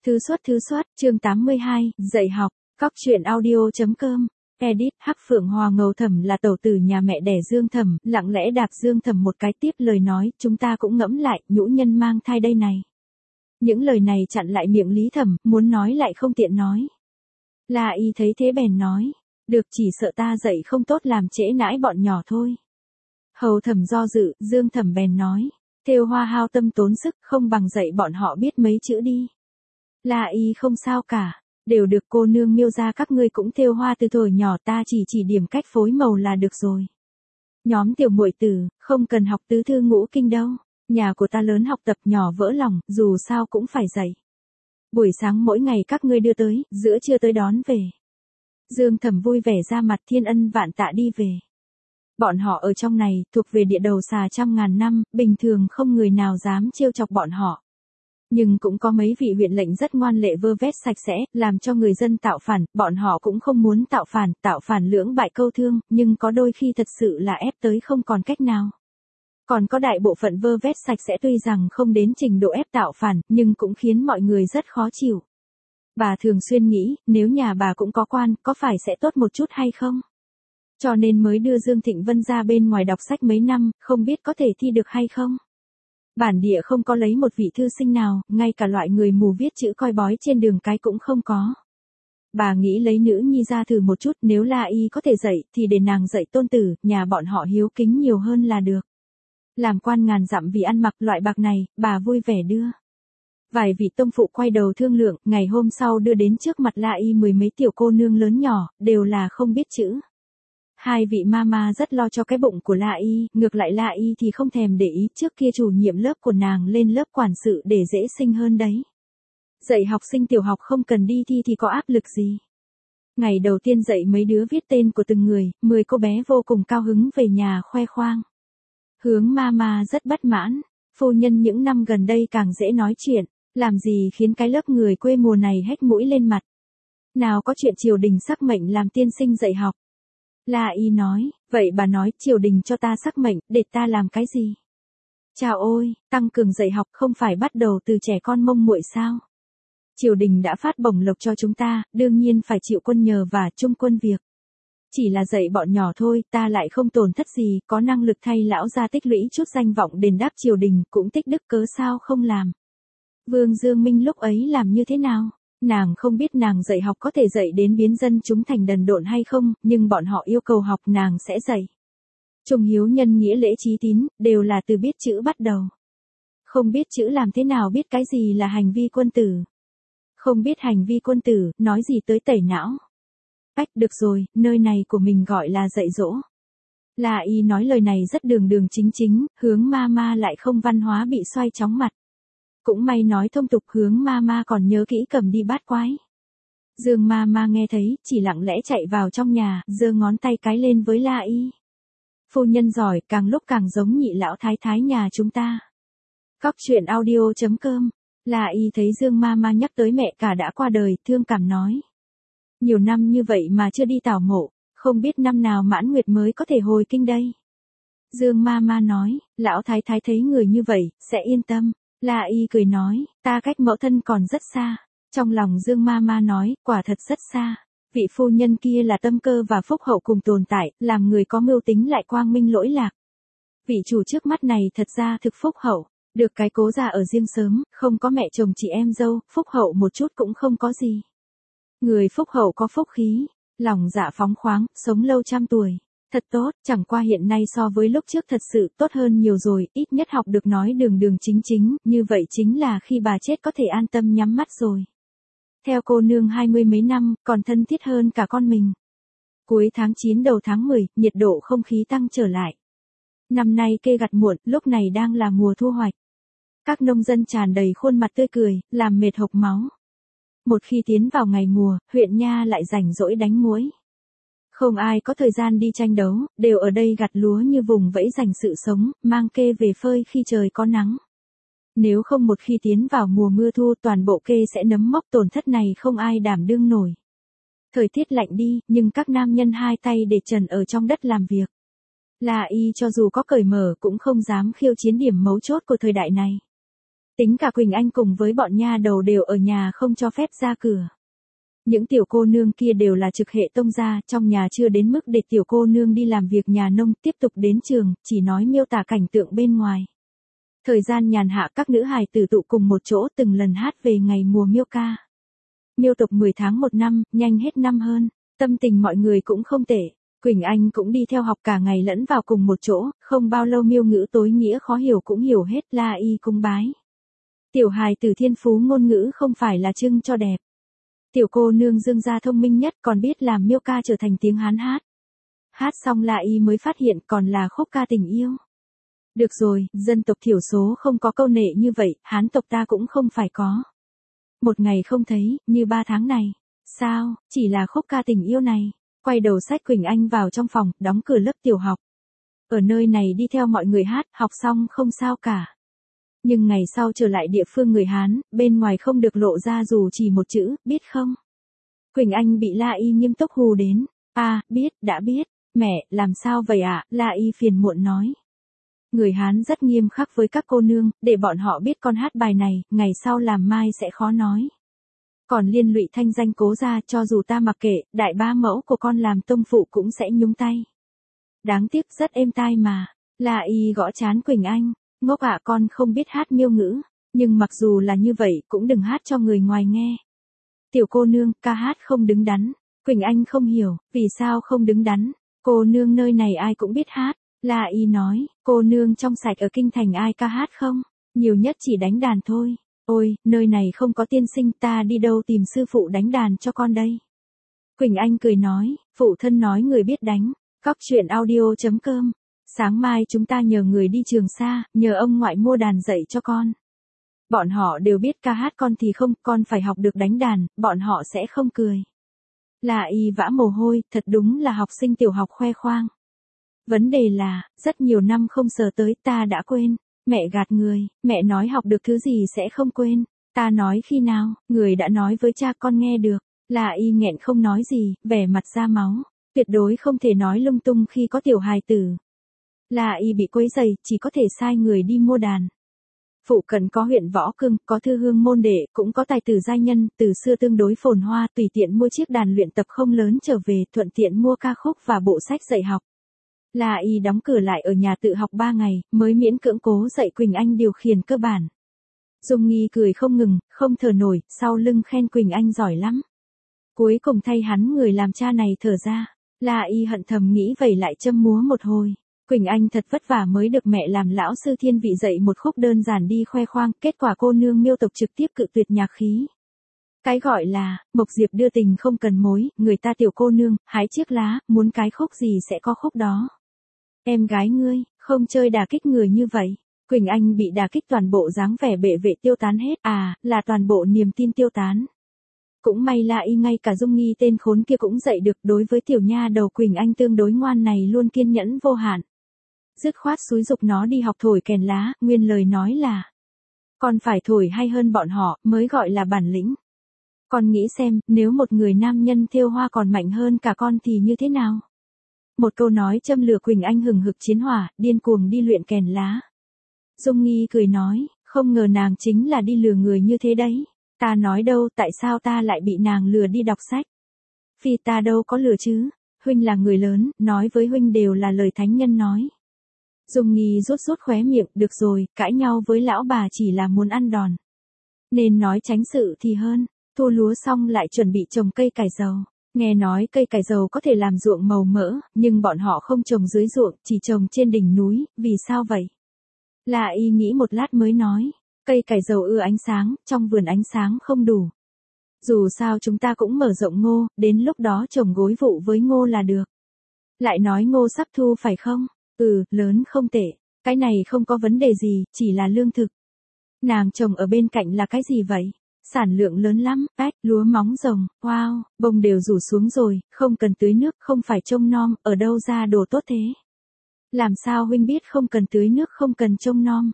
Thư soát, chương 82, dạy học, cóc truyện audio.com. Edit, Hắc Phượng Hòa Ngầu Thẩm là tẩu tử nhà mẹ đẻ Dương Thẩm, lặng lẽ đạp Dương Thẩm một cái tiếp lời nói, chúng ta cũng ngẫm lại, nhũ nhân mang thai đây này. Những lời này chặn lại miệng Lý Thẩm, muốn nói lại không tiện nói. La Y thấy thế bèn nói, được, chỉ sợ ta dạy không tốt làm trễ nãi bọn nhỏ thôi. Hầu Thẩm do dự, Dương Thẩm bèn nói, thêu hoa hao tâm tốn sức, không bằng dạy bọn họ biết mấy chữ đi. La Y không sao cả, đều được cô nương Miêu gia các ngươi cũng thêu hoa từ thuở nhỏ, ta chỉ điểm cách phối màu là được rồi. Nhóm tiểu muội tử, không cần học tứ thư ngũ kinh đâu, nhà của ta lớn học tập nhỏ vỡ lòng, dù sao cũng phải dạy. Buổi sáng mỗi ngày các ngươi đưa tới, giữa trưa tới đón về. Dương Thẩm vui vẻ ra mặt, thiên ân vạn tạ đi về. Bọn họ ở trong này, thuộc về địa đầu xà trăm ngàn năm, bình thường không người nào dám trêu chọc bọn họ. Nhưng cũng có mấy vị huyện lệnh rất ngoan lệ vơ vét sạch sẽ, làm cho người dân tạo phản, bọn họ cũng không muốn tạo phản lưỡng bại câu thương, nhưng có đôi khi thật sự là ép tới không còn cách nào. Còn có đại bộ phận vơ vét sạch sẽ tuy rằng không đến trình độ ép tạo phản, nhưng cũng khiến mọi người rất khó chịu. Bà thường xuyên nghĩ, nếu nhà bà cũng có quan, có phải sẽ tốt một chút hay không? Cho nên mới đưa Dương Thịnh Vân ra bên ngoài đọc sách mấy năm, không biết có thể thi được hay không? Bản địa không có lấy một vị thư sinh nào, ngay cả loại người mù viết chữ coi bói trên đường cái cũng không có. Bà nghĩ lấy nữ nhi ra thử một chút, nếu La Y có thể dạy, thì để nàng dạy tôn tử, nhà bọn họ hiếu kính nhiều hơn là được. Làm quan ngàn dặm vì ăn mặc loại bạc này, bà vui vẻ đưa. Vài vị tông phụ quay đầu thương lượng, ngày hôm sau đưa đến trước mặt La Y mười mấy tiểu cô nương lớn nhỏ, đều là không biết chữ. Hai vị mama rất lo cho cái bụng của La Y, ngược lại La Y thì không thèm để ý, trước kia chủ nhiệm lớp của nàng lên lớp quản sự để dễ sinh hơn đấy. Dạy học sinh tiểu học không cần đi thi thì có áp lực gì. Ngày đầu tiên dạy mấy đứa viết tên của từng người, 10 cô bé vô cùng cao hứng về nhà khoe khoang. Hướng mama rất bất mãn, phu nhân những năm gần đây càng dễ nói chuyện, làm gì khiến cái lớp người quê mùa này hét mũi lên mặt. Nào có chuyện triều đình sắc mệnh làm tiên sinh dạy học. La Y nói, vậy bà nói triều đình cho ta sắc mệnh, để ta làm cái gì? Chào ôi, tăng cường dạy học không phải bắt đầu từ trẻ con mông muội sao? Triều đình đã phát bổng lộc cho chúng ta, đương nhiên phải chịu quân nhờ và chung quân việc. Chỉ là dạy bọn nhỏ thôi, ta lại không tổn thất gì, có năng lực thay lão gia tích lũy chút danh vọng đền đáp triều đình, cũng tích đức cớ sao không làm. Vương Dương Minh lúc ấy làm như thế nào? Nàng không biết nàng dạy học có thể dạy đến biến dân chúng thành đần độn hay không, nhưng bọn họ yêu cầu học nàng sẽ dạy. Trung hiếu nhân nghĩa lễ trí tín, đều là từ biết chữ bắt đầu. Không biết chữ làm thế nào biết cái gì là hành vi quân tử. Không biết hành vi quân tử, nói gì tới tẩy não. Được rồi, nơi này của mình gọi là dạy dỗ. La Y nói lời này rất đường chính, hướng mama lại không văn hóa bị xoay chóng mặt. Cũng may nói thông tục, hướng mama còn nhớ kỹ cầm đi bát quái. Dương mama nghe thấy, chỉ lặng lẽ chạy vào trong nhà, giơ ngón tay cái lên với La Y. Phu nhân giỏi, càng lúc càng giống nhị lão thái thái nhà chúng ta. Cóc truyện audio.com. La Y thấy Dương mama nhắc tới mẹ cả đã qua đời, thương cảm nói. Nhiều năm như vậy mà chưa đi tảo mộ, không biết năm nào mãn nguyệt mới có thể hồi kinh đây. Dương mama nói, lão thái thái thấy người như vậy, sẽ yên tâm. La Y cười nói, ta cách mẫu thân còn rất xa. Trong lòng Dương mama nói, quả thật rất xa. Vị phu nhân kia là tâm cơ và phúc hậu cùng tồn tại, làm người có mưu tính lại quang minh lỗi lạc. Vị chủ trước mắt này thật ra thực phúc hậu, được cái cố già ở riêng sớm, không có mẹ chồng chị em dâu, phúc hậu một chút cũng không có gì. Người phúc hậu có phúc khí, lòng dạ phóng khoáng, sống lâu trăm tuổi. Thật tốt, chẳng qua hiện nay so với lúc trước thật sự tốt hơn nhiều rồi, ít nhất học được nói đường chính, như vậy chính là khi bà chết có thể an tâm nhắm mắt rồi. Theo cô nương 20 mấy năm, còn thân thiết hơn cả con mình. Cuối tháng 9 đầu tháng 10, nhiệt độ không khí tăng trở lại. Năm nay kê gặt muộn, lúc này đang là mùa thu hoạch. Các nông dân tràn đầy khuôn mặt tươi cười, làm mệt hộc máu. Một khi tiến vào ngày mùa, huyện nha lại rảnh rỗi đánh muối. Không ai có thời gian đi tranh đấu, đều ở đây gặt lúa như vùng vẫy dành sự sống, mang kê về phơi khi trời có nắng. Nếu không một khi tiến vào mùa mưa thu, toàn bộ kê sẽ nấm mốc, tổn thất này không ai đảm đương nổi. Thời tiết lạnh đi, nhưng các nam nhân hai tay để trần ở trong đất làm việc. La Y cho dù có cởi mở cũng không dám khiêu chiến điểm mấu chốt của thời đại này. Tính cả Quỳnh Anh cùng với bọn nha đầu đều ở nhà không cho phép ra cửa. Những tiểu cô nương kia đều là trực hệ tông gia, trong nhà chưa đến mức để tiểu cô nương đi làm việc nhà nông, tiếp tục đến trường, chỉ nói miêu tả cảnh tượng bên ngoài. Thời gian nhàn hạ các nữ hài tử tụ cùng một chỗ từng lần hát về ngày mùa miêu ca. Miêu tục 10 tháng 1 năm, nhanh hết năm hơn, tâm tình mọi người cũng không tệ. Quỳnh Anh cũng đi theo học cả ngày lẫn vào cùng một chỗ, không bao lâu miêu ngữ tối nghĩa khó hiểu cũng hiểu hết, la y cung bái. Tiểu hài tử thiên phú ngôn ngữ không phải là trưng cho đẹp. Tiểu cô nương Dương gia thông minh nhất còn biết làm miêu ca trở thành tiếng Hán hát. Hát xong la y mới phát hiện còn là khúc ca tình yêu. Được rồi, dân tộc thiểu số không có câu nệ như vậy, Hán tộc ta cũng không phải có. Một ngày không thấy, như 3 tháng này. Sao, chỉ là khúc ca tình yêu này. Quay đầu xách Quỳnh Anh vào trong phòng, đóng cửa lớp tiểu học. Ở nơi này đi theo mọi người hát, học xong không sao cả. Nhưng ngày sau trở lại địa phương người Hán, bên ngoài không được lộ ra dù chỉ một chữ, biết không? Quỳnh Anh bị La Y nghiêm túc hù đến. À, biết, đã biết. Mẹ, làm sao vậy ạ? La Y phiền muộn nói. Người Hán rất nghiêm khắc với các cô nương, để bọn họ biết con hát bài này, ngày sau làm mai sẽ khó nói. Còn liên lụy thanh danh Cố gia, cho dù ta mặc kệ, đại ba mẫu của con làm tông phụ cũng sẽ nhúng tay. Đáng tiếc rất êm tai mà. La Y gõ trán Quỳnh Anh. Ngốc ạ, con không biết hát miêu ngữ, nhưng mặc dù là như vậy cũng đừng hát cho người ngoài nghe. Tiểu cô nương, ca hát không đứng đắn. Quỳnh Anh không hiểu, vì sao không đứng đắn. Cô nương nơi này ai cũng biết hát. La Y nói, cô nương trong sạch ở kinh thành ai ca hát không? Nhiều nhất chỉ đánh đàn thôi. Ôi, nơi này không có tiên sinh, ta đi đâu tìm sư phụ đánh đàn cho con đây. Quỳnh Anh cười nói, phụ thân nói người biết đánh. Cóc truyện audio.com. Sáng mai chúng ta nhờ người đi Trường Sa, nhờ ông ngoại mua đàn dạy cho con. Bọn họ đều biết ca hát, con thì không, con phải học được đánh đàn, bọn họ sẽ không cười. La Y vã mồ hôi, thật đúng là học sinh tiểu học khoe khoang. Vấn đề là, rất nhiều năm không sờ tới, ta đã quên. Mẹ gạt người, mẹ nói học được thứ gì sẽ không quên. Ta nói khi nào, người đã nói với cha con nghe được. La Y nghẹn không nói gì, vẻ mặt ra máu. Tuyệt đối không thể nói lung tung khi có tiểu hài tử. La Y bị quấy rầy, chỉ có thể sai người đi mua đàn. Phụ cận có huyện Võ Cương, có thư hương môn đệ, cũng có tài tử giai nhân, từ xưa tương đối phồn hoa, tùy tiện mua chiếc đàn luyện tập không lớn trở về, thuận tiện mua ca khúc và bộ sách dạy học. La Y đóng cửa lại ở nhà tự học 3 ngày, mới miễn cưỡng cố dạy Quỳnh Anh điều khiển cơ bản. Dung Nghi cười không ngừng, không thở nổi, sau lưng khen Quỳnh Anh giỏi lắm. Cuối cùng thay hắn người làm cha này thở ra. La Y hận thầm nghĩ vậy lại châm múa một hồi. Quỳnh Anh thật vất vả mới được mẹ làm lão sư thiên vị dạy một khúc đơn giản đi khoe khoang, kết quả cô nương miêu tộc trực tiếp cự tuyệt nhạc khí. Cái gọi là, mộc diệp đưa tình không cần mối, người ta tiểu cô nương, hái chiếc lá, muốn cái khúc gì sẽ có khúc đó. Em gái ngươi, không chơi đả kích người như vậy. Quỳnh Anh bị đả kích toàn bộ dáng vẻ bệ vệ tiêu tán hết, là toàn bộ niềm tin tiêu tán. Cũng may La Y ngay cả Dung Nghi tên khốn kia cũng dạy được, đối với tiểu nha đầu Quỳnh Anh tương đối ngoan này luôn kiên nhẫn vô hạn. Dứt khoát xúi giục nó đi học thổi kèn lá, nguyên lời nói là: con phải thổi hay hơn bọn họ, mới gọi là bản lĩnh. Con nghĩ xem, nếu một người nam nhân thêu hoa còn mạnh hơn cả con thì như thế nào? Một câu nói châm lửa Quỳnh Anh hừng hực chiến hỏa, điên cuồng đi luyện kèn lá. Dung Nghi cười nói, không ngờ nàng chính là đi lừa người như thế đấy. Ta nói đâu, tại sao ta lại bị nàng lừa đi đọc sách? Phi ta đâu có lừa chứ, huynh là người lớn, nói với huynh đều là lời thánh nhân nói. Dung Nghi rút rút khóe miệng, được rồi, cãi nhau với lão bà chỉ là muốn ăn đòn. Nên nói tránh sự thì hơn, thu lúa xong lại chuẩn bị trồng cây cải dầu. Nghe nói cây cải dầu có thể làm ruộng màu mỡ, nhưng bọn họ không trồng dưới ruộng, chỉ trồng trên đỉnh núi, vì sao vậy? La Y nghĩ một lát mới nói, cây cải dầu ưa ánh sáng, trong vườn ánh sáng không đủ. Dù sao chúng ta cũng mở rộng ngô, đến lúc đó trồng gối vụ với ngô là được. Lại nói ngô sắp thu phải không? Lớn không tệ, cái này không có vấn đề gì, chỉ là lương thực. Nàng trồng ở bên cạnh là cái gì vậy? Sản lượng lớn lắm, lúa móng rồng, wow, bông đều rủ xuống rồi, không cần tưới nước, không phải trông nom, ở đâu ra đồ tốt thế? Làm sao huynh biết không cần tưới nước, không cần trông nom?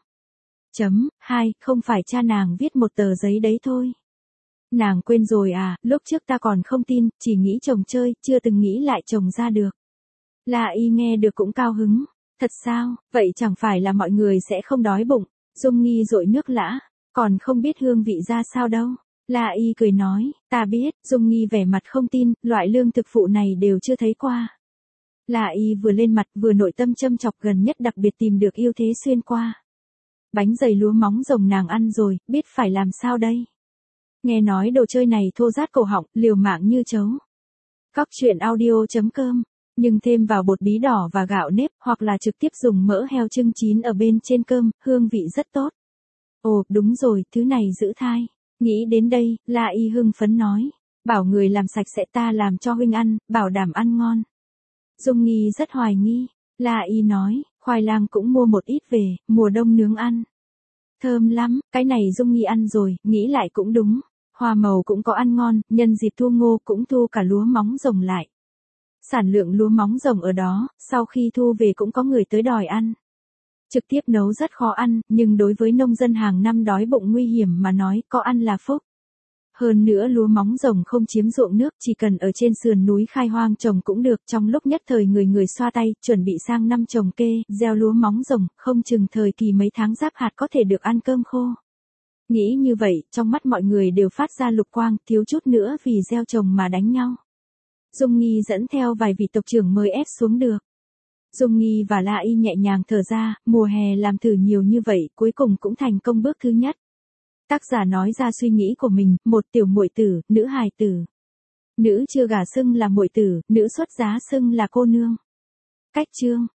Không phải cha nàng viết một tờ giấy đấy thôi. Nàng quên rồi à, lúc trước ta còn không tin, chỉ nghĩ trồng chơi, chưa từng nghĩ lại trồng ra được. La Y nghe được cũng cao hứng. Thật sao, vậy chẳng phải là mọi người sẽ không đói bụng. Dung Nghi dội nước lã. Còn không biết hương vị ra sao đâu. La Y cười nói, ta biết, Dung Nghi vẻ mặt không tin, loại lương thực phụ này đều chưa thấy qua. La Y vừa lên mặt vừa nội tâm châm chọc, gần nhất đặc biệt tìm được yêu thế xuyên qua. Bánh dày lúa móng rồng nàng ăn rồi, biết phải làm sao đây. Nghe nói đồ chơi này thô rát cổ họng, liều mạng như chấu. Cóc truyện audio.com, nhưng thêm vào bột bí đỏ và gạo nếp, hoặc là trực tiếp dùng mỡ heo chưng chín ở bên trên cơm, hương vị rất tốt. Ồ, đúng rồi, thứ này giữ thai. Nghĩ đến đây, La Y hưng phấn nói, bảo người làm sạch sẽ, ta làm cho huynh ăn, bảo đảm ăn ngon. Dung Nghi rất hoài nghi. La Y nói, khoai lang cũng mua một ít về, mùa đông nướng ăn. Thơm lắm, cái này Dung Nghi ăn rồi, nghĩ lại cũng đúng. Hoa màu cũng có ăn ngon, nhân dịp thu ngô cũng thu cả lúa móng rồng lại. Sản lượng lúa móng rồng ở đó, sau khi thu về cũng có người tới đòi ăn. Trực tiếp nấu rất khó ăn, nhưng đối với nông dân hàng năm đói bụng nguy hiểm mà nói, có ăn là phúc. Hơn nữa lúa móng rồng không chiếm ruộng nước, chỉ cần ở trên sườn núi khai hoang trồng cũng được. Trong lúc nhất thời người xoa tay, chuẩn bị sang năm trồng kê, gieo lúa móng rồng, không chừng thời kỳ mấy tháng giáp hạt có thể được ăn cơm khô. Nghĩ như vậy, trong mắt mọi người đều phát ra lục quang, thiếu chút nữa vì gieo trồng mà đánh nhau. Dung Nghi dẫn theo vài vị tộc trưởng mới ép xuống được. Dung Nghi và La Y nhẹ nhàng thở ra, mùa hè làm thử nhiều như vậy, cuối cùng cũng thành công bước thứ nhất. Tác giả nói ra suy nghĩ của mình, một tiểu muội tử, nữ hài tử. Nữ chưa gả xưng là muội tử, nữ xuất giá xưng là cô nương. Cách chương